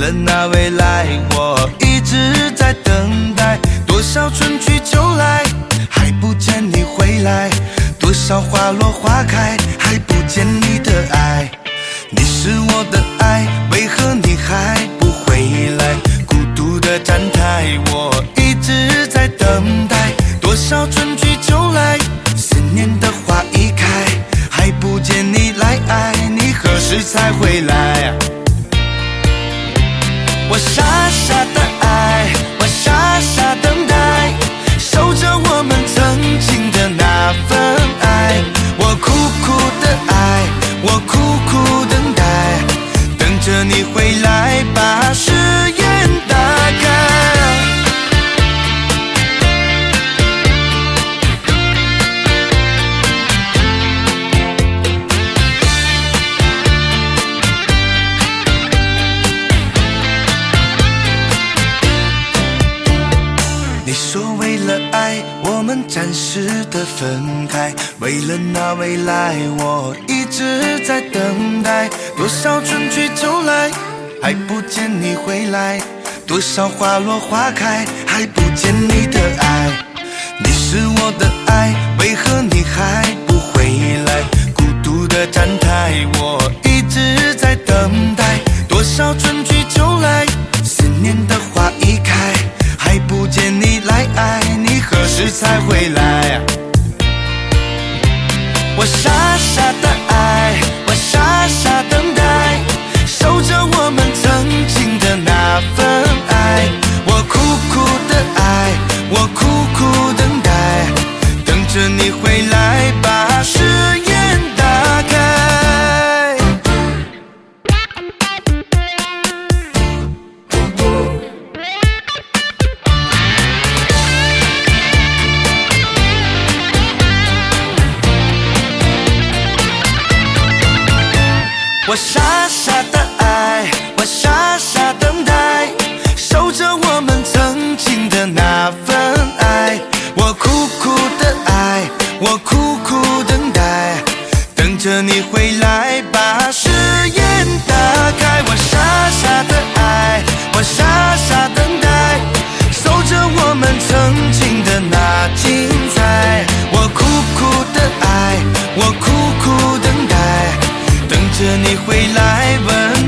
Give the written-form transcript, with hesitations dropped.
了那未来，我一直在等待。多少春去秋来，还不见你回来；多少花落花开，还不见你的爱。你是我的爱，为何你还不回来？孤独的站台，我一直在等待。多少春去秋来，思念的花一开，还不见你来爱，你何时才回来？我傻傻的爱，我傻傻等待，守着我们曾经的那份爱。我苦苦的爱，我苦苦等待，等着你回来把誓言打开。你说为了爱，我们暂时的分开，为了那未来，我一直在等待。多少春去秋来，还不见你回来；多少花落花开，还不见你的爱。你是我的爱，为何你还不回来？孤独的站台，我一直在等待。多少春去秋来，思念的花一开，还不见你来爱，你何时才回来？我傻傻的爱，我傻傻等待，守着我们曾经的那份爱。我苦苦的爱，我苦苦等待，等着你回来把誓言打开。我傻傻的爱，我傻傻等待，守着我们曾经的那份爱。我苦苦的爱，我苦苦等待，等着你回来把誓言打开。我傻傻的爱，我傻傻等待，守着我们曾经的那精彩。我苦苦的爱，我苦苦等待，等着你回来问